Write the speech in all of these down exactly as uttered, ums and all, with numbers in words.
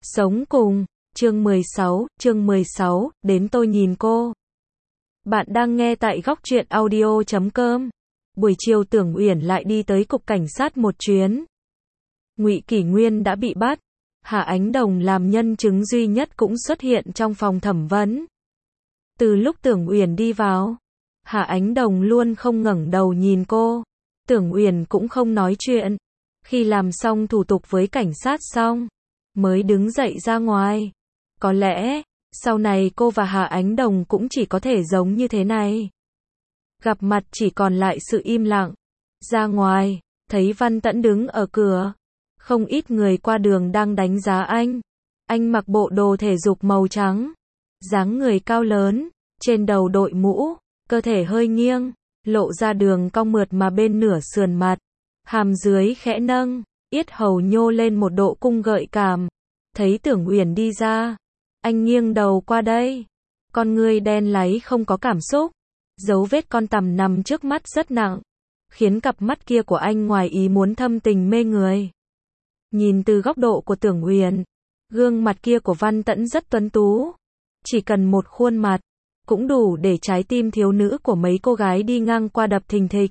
Sống cùng, chương mười sáu, chương mười sáu, đến tôi nhìn cô. Bạn đang nghe tại góc truyện audio chấm com. Buổi chiều Tưởng Uyển lại đi tới cục cảnh sát một chuyến. Ngụy Kỷ Nguyên đã bị bắt, Hạ Ánh Đồng làm nhân chứng duy nhất cũng xuất hiện trong phòng thẩm vấn. Từ lúc Tưởng Uyển đi vào, Hạ Ánh Đồng luôn không ngẩng đầu nhìn cô. Tưởng Uyển cũng không nói chuyện. Khi làm xong thủ tục với cảnh sát xong, mới đứng dậy ra ngoài. Có lẽ, sau này cô và Hạ Ánh Đồng cũng chỉ có thể giống như thế này. Gặp mặt chỉ còn lại sự im lặng. Ra ngoài, thấy Văn Tẫn đứng ở cửa. Không ít người qua đường đang đánh giá anh. Anh mặc bộ đồ thể dục màu trắng. Dáng người cao lớn, trên đầu đội mũ, cơ thể hơi nghiêng, lộ ra đường cong mượt mà bên nửa sườn mặt. Hàm dưới khẽ nâng, yết hầu nhô lên một độ cung gợi cảm. Thấy Tưởng Uyển đi ra, anh nghiêng đầu qua đây. Con ngươi đen láy không có cảm xúc. Dấu vết con tằm nằm trước mắt rất nặng, khiến cặp mắt kia của anh ngoài ý muốn thâm tình mê người. Nhìn từ góc độ của Tưởng Uyển, gương mặt kia của Văn Tẫn rất tuấn tú. Chỉ cần một khuôn mặt, cũng đủ để trái tim thiếu nữ của mấy cô gái đi ngang qua đập thình thịch.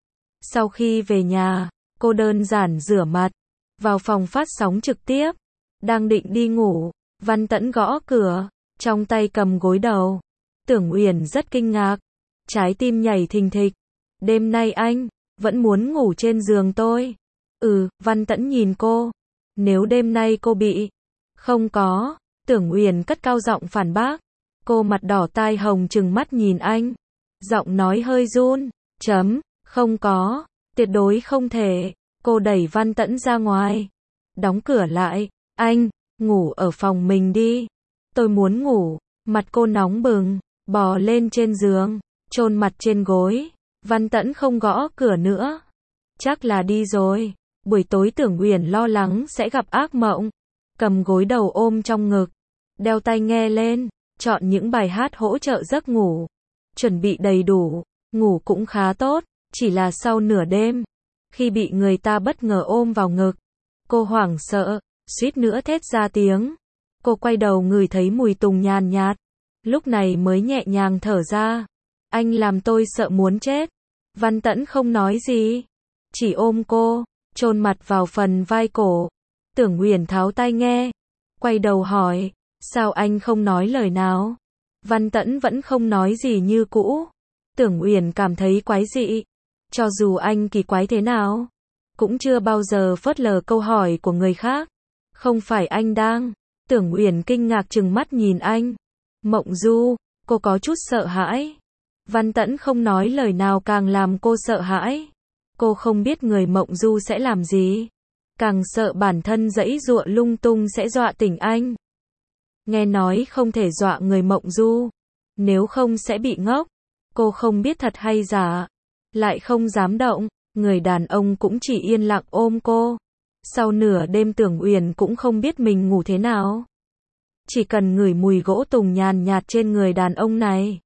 Sau khi về nhà, cô đơn giản rửa mặt, vào phòng phát sóng trực tiếp. Đang định đi ngủ, Văn Tẫn gõ cửa, trong tay cầm gối đầu. Tưởng Uyển rất kinh ngạc, trái tim nhảy thình thịch. Đêm nay anh vẫn muốn ngủ trên giường tôi. Ừ, Văn Tẫn nhìn cô. Nếu đêm nay cô bị... Không có, Tưởng Uyển cất cao giọng phản bác. Cô mặt đỏ tai hồng trừng mắt nhìn anh. Giọng nói hơi run. Chấm, không có, tuyệt đối không thể. Cô đẩy Văn Tẫn ra ngoài. Đóng cửa lại. Anh, ngủ ở phòng mình đi. Tôi muốn ngủ. Mặt cô nóng bừng, bò lên trên giường, chôn mặt trên gối. Văn Tẫn không gõ cửa nữa. Chắc là đi rồi. Buổi tối Tưởng Uyển lo lắng sẽ gặp ác mộng. Cầm gối đầu ôm trong ngực, đeo tai nghe lên, chọn những bài hát hỗ trợ giấc ngủ. Chuẩn bị đầy đủ, ngủ cũng khá tốt, chỉ là sau nửa đêm, khi bị người ta bất ngờ ôm vào ngực, cô hoảng sợ, suýt nữa thét ra tiếng. Cô quay đầu ngửi thấy mùi tùng nhàn nhạt, lúc này mới nhẹ nhàng thở ra. Anh làm tôi sợ muốn chết. Văn Tẫn không nói gì, chỉ ôm cô, chôn mặt vào phần vai cổ. Tưởng Uyển tháo tai nghe, quay đầu hỏi, sao anh không nói lời nào? Văn Tẫn vẫn không nói gì như cũ. Tưởng Uyển cảm thấy quái dị. Cho dù anh kỳ quái thế nào, cũng chưa bao giờ phớt lờ câu hỏi của người khác. Không phải anh đang... Tưởng Uyển kinh ngạc trừng mắt nhìn anh. Mộng du, cô có chút sợ hãi. Văn Tẫn không nói lời nào càng làm cô sợ hãi. Cô không biết người mộng du sẽ làm gì. Càng sợ bản thân giãy giụa lung tung sẽ dọa tỉnh anh. Nghe nói không thể dọa người mộng du, nếu không sẽ bị ngốc. Cô không biết thật hay giả, lại không dám động. Người đàn ông cũng chỉ yên lặng ôm cô. Sau nửa đêm Tưởng Uyển cũng không biết mình ngủ thế nào. Chỉ cần ngửi mùi gỗ tùng nhàn nhạt trên người đàn ông này,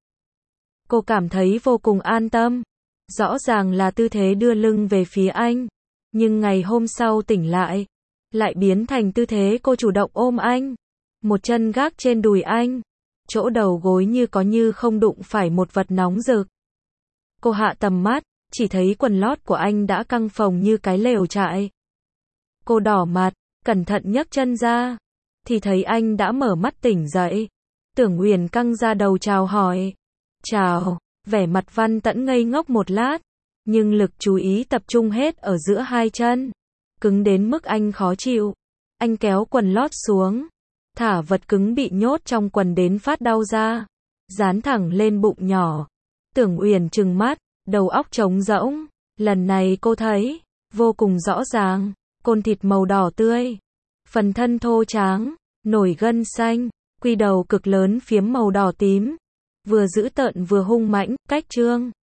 cô cảm thấy vô cùng an tâm. Rõ ràng là tư thế đưa lưng về phía anh, nhưng ngày hôm sau tỉnh lại, lại biến thành tư thế cô chủ động ôm anh. Một chân gác trên đùi anh, chỗ đầu gối như có như không đụng phải một vật nóng rực. Cô hạ tầm mắt, chỉ thấy quần lót của anh đã căng phồng như cái lều trại. Cô đỏ mặt, cẩn thận nhấc chân ra, thì thấy anh đã mở mắt tỉnh dậy. Tưởng Uyển căng ra đầu chào hỏi. Chào, vẻ mặt Văn Tẫn ngây ngốc một lát, nhưng lực chú ý tập trung hết ở giữa hai chân, cứng đến mức anh khó chịu. Anh kéo quần lót xuống, thả vật cứng bị nhốt trong quần đến phát đau ra, dán thẳng lên bụng nhỏ. Tưởng Uyển trừng mắt, đầu óc trống rỗng. Lần này cô thấy vô cùng rõ ràng, côn thịt màu đỏ tươi, phần thân thô tráng, nổi gân xanh, quy đầu cực lớn phiếm màu đỏ tím, vừa dữ tợn vừa hung mãnh, cách trương.